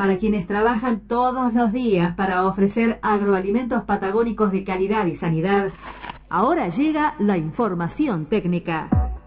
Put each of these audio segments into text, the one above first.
para quienes trabajan todos los días para ofrecer agroalimentos patagónicos de calidad y sanidad, ahora llega la información técnica.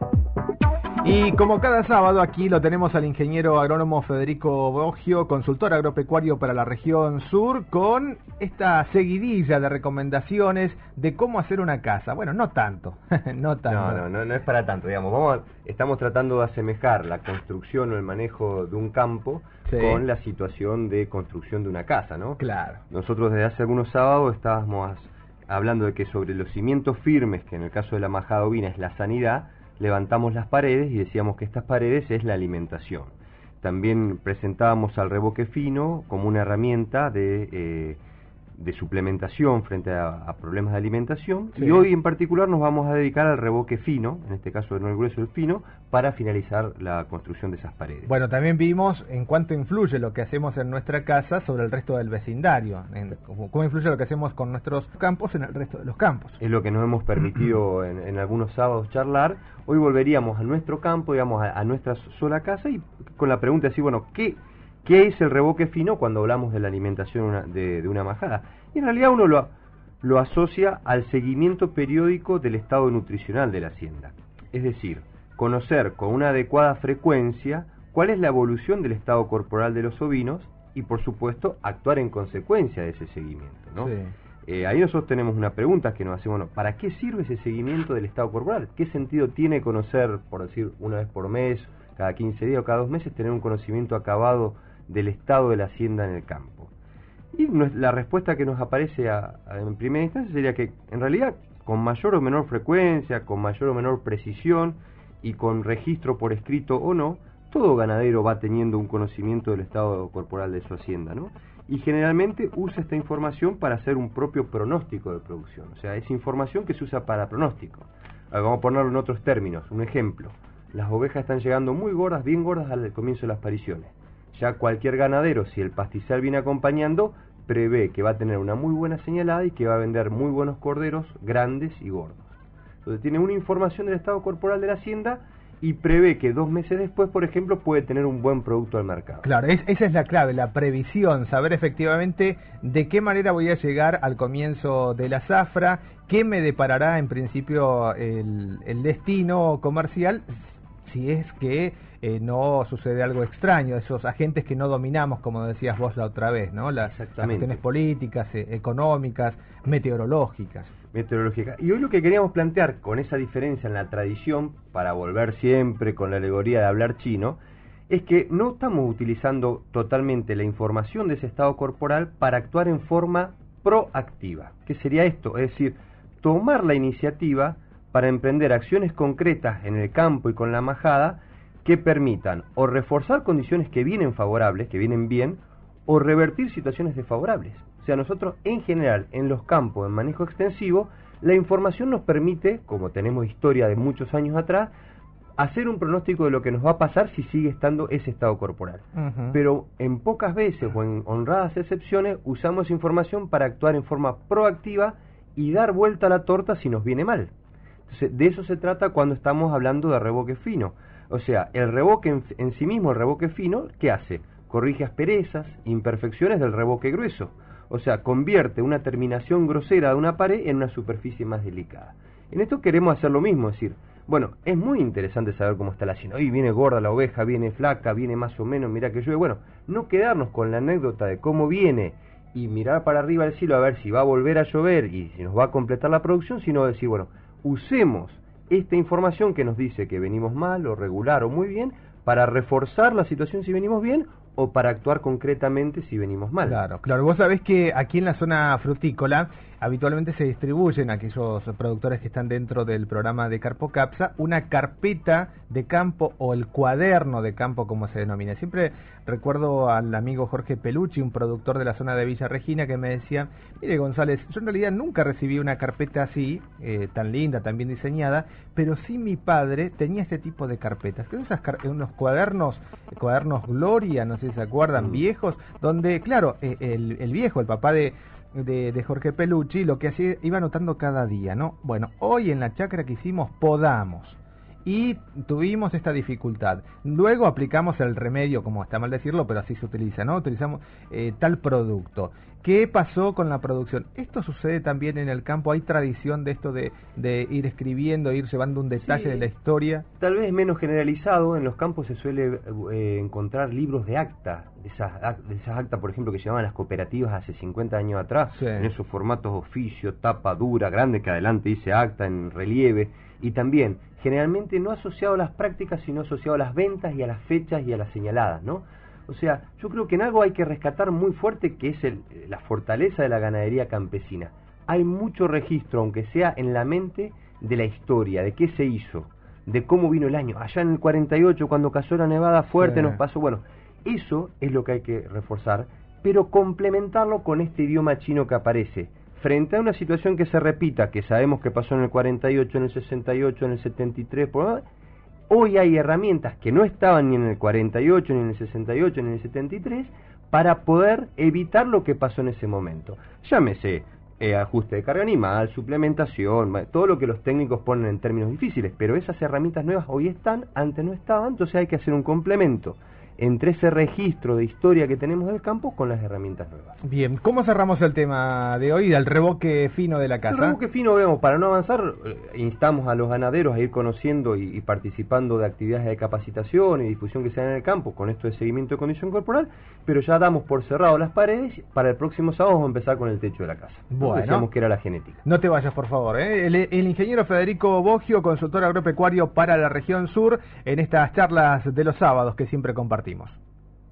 Y como cada sábado aquí lo tenemos al ingeniero agrónomo Federico Boggio, consultor agropecuario para la región sur, con esta seguidilla de recomendaciones de cómo hacer una casa. Bueno, no tanto, no tanto. No es para tanto, digamos. Estamos tratando de asemejar la construcción o el manejo de un campo con la situación de construcción de una casa, ¿no? Claro. Nosotros desde hace algunos sábados estábamos hablando de que sobre los cimientos firmes, que en el caso de la majada ovina es la sanidad, levantamos las paredes y decíamos que estas paredes es la alimentación. También presentábamos al revoque fino como una herramienta de suplementación frente a problemas de alimentación, y hoy en particular nos vamos a dedicar al revoque fino, en este caso no el grueso, el fino, para finalizar la construcción de esas paredes. Bueno, también vimos en cuánto influye lo que hacemos en nuestra casa sobre el resto del vecindario, cómo influye lo que hacemos con nuestros campos en el resto de los campos. Es lo que nos hemos permitido en algunos sábados charlar. Hoy volveríamos a nuestro campo, digamos, a nuestra sola casa, y con la pregunta así, bueno, ¿qué es el revoque fino cuando hablamos de la alimentación de una majada? Y en realidad uno lo asocia al seguimiento periódico del estado nutricional de la hacienda. Es decir, conocer con una adecuada frecuencia cuál es la evolución del estado corporal de los ovinos y, por supuesto, actuar en consecuencia de ese seguimiento, ¿no? Ahí nosotros tenemos una pregunta que nos hacemos, bueno, ¿para qué sirve ese seguimiento del estado corporal? ¿Qué sentido tiene conocer, por decir, una vez por mes, cada 15 días o cada 2 meses, tener un conocimiento acabado del estado de la hacienda en el campo? Y la respuesta que nos aparece en primera instancia sería que, en realidad, con mayor o menor frecuencia, con mayor o menor precisión y con registro por escrito o no, todo ganadero va teniendo un conocimiento del estado corporal de su hacienda, ¿no? Y generalmente usa esta información para hacer un propio pronóstico de producción. O sea, es información que se usa para pronóstico. Vamos a ponerlo en otros términos. Un ejemplo: las ovejas están llegando muy gordas, bien gordas al comienzo de las pariciones. Ya cualquier ganadero, si el pastizal viene acompañando, prevé que va a tener una muy buena señalada y que va a vender muy buenos corderos grandes y gordos. Entonces tiene una información del estado corporal de la hacienda y prevé que 2 meses después, por ejemplo, puede tener un buen producto al mercado. Claro, esa es la clave, la previsión, saber efectivamente de qué manera voy a llegar al comienzo de la zafra, qué me deparará en principio el destino comercial, si es que no sucede algo extraño, esos agentes que no dominamos, como decías vos la otra vez, ¿no? Las cuestiones políticas, económicas, meteorológicas. Y hoy lo que queríamos plantear con esa diferencia en la tradición, para volver siempre con la alegoría de hablar chino, es que no estamos utilizando totalmente la información de ese estado corporal para actuar en forma proactiva. ¿Qué sería esto? Es decir, tomar la iniciativa para emprender acciones concretas en el campo y con la majada que permitan o reforzar condiciones que vienen favorables, que vienen bien, o revertir situaciones desfavorables. O sea, nosotros en general, en los campos, en manejo extensivo, la información nos permite, como tenemos historia de muchos años atrás, hacer un pronóstico de lo que nos va a pasar si sigue estando ese estado corporal. Pero en pocas veces o en honradas excepciones usamos información para actuar en forma proactiva y dar vuelta a la torta si nos viene mal. Entonces, de eso se trata cuando estamos hablando de revoque fino. O sea, el revoque en sí mismo, el revoque fino, ¿qué hace? Corrige asperezas, imperfecciones del revoque grueso. O sea, convierte una terminación grosera de una pared en una superficie más delicada. En esto queremos hacer lo mismo, es decir, bueno, es muy interesante saber cómo está la hacienda. Hoy viene gorda la oveja, viene flaca, viene más o menos, mirá que llueve. Bueno, no quedarnos con la anécdota de cómo viene y mirar para arriba del cielo a ver si va a volver a llover y si nos va a completar la producción, sino decir, bueno, usemos esta información que nos dice que venimos mal o regular o muy bien para reforzar la situación si venimos bien o para actuar concretamente si venimos mal. Claro. Vos sabés que aquí en la zona frutícola habitualmente se distribuyen, aquellos productores que están dentro del programa de Carpocapsa, una carpeta de campo o el cuaderno de campo, como se denomina. Siempre recuerdo al amigo Jorge Pelucci, un productor de la zona de Villa Regina, que me decía, mire González, yo en realidad nunca recibí una carpeta así, tan linda, tan bien diseñada, pero sí mi padre tenía este tipo de carpetas, que unos cuadernos Gloria, no sé si se acuerdan, viejos, donde, claro, el viejo, el papá de Jorge Pelucci, lo que hacía, iba anotando cada día, ¿no? Bueno, hoy en la chacra que hicimos, podamos. y tuvimos esta dificultad. Luego aplicamos el remedio, como está mal decirlo, pero así se utiliza, ¿no? Utilizamos tal producto. ¿Qué pasó con la producción? Esto sucede también en el campo. ¿Hay tradición de esto de ir escribiendo, ir llevando un detalle de la historia? Tal vez menos generalizado. En los campos se suele encontrar libros de acta, de esas actas, por ejemplo, que llevaban las cooperativas hace 50 años atrás, en esos formatos oficio, tapa dura, grande, que adelante dice acta en relieve, y también generalmente no asociado a las prácticas, sino asociado a las ventas y a las fechas y a las señaladas, ¿no? O sea, yo creo que en algo hay que rescatar muy fuerte, que es la fortaleza de la ganadería campesina. Hay mucho registro, aunque sea en la mente, de la historia, de qué se hizo, de cómo vino el año. Allá en el 48, cuando cayó la nevada fuerte, nos pasó... Bueno, eso es lo que hay que reforzar, pero complementarlo con este idioma chino que aparece. Frente a una situación que se repita, que sabemos que pasó en el 48, en el 68, en el 73... Hoy hay herramientas que no estaban ni en el 48, ni en el 68, ni en el 73, para poder evitar lo que pasó en ese momento. Llámese ajuste de carga animal, suplementación, todo lo que los técnicos ponen en términos difíciles, pero esas herramientas nuevas hoy están, antes no estaban, entonces hay que hacer un complemento entre ese registro de historia que tenemos del campo con las herramientas nuevas. Bien, ¿cómo cerramos el tema de hoy, del reboque fino de la casa? El reboque fino, vemos, para no avanzar, instamos a los ganaderos a ir conociendo y participando de actividades de capacitación y difusión que se dan en el campo con esto de seguimiento de condición corporal, pero ya damos por cerrado las paredes. Para el próximo sábado vamos a empezar con el techo de la casa. Bueno, decíamos que era la genética. No te vayas, por favor, ¿eh? El ingeniero Federico Boggio, consultor agropecuario para la región sur, en estas charlas de los sábados que siempre compartimos.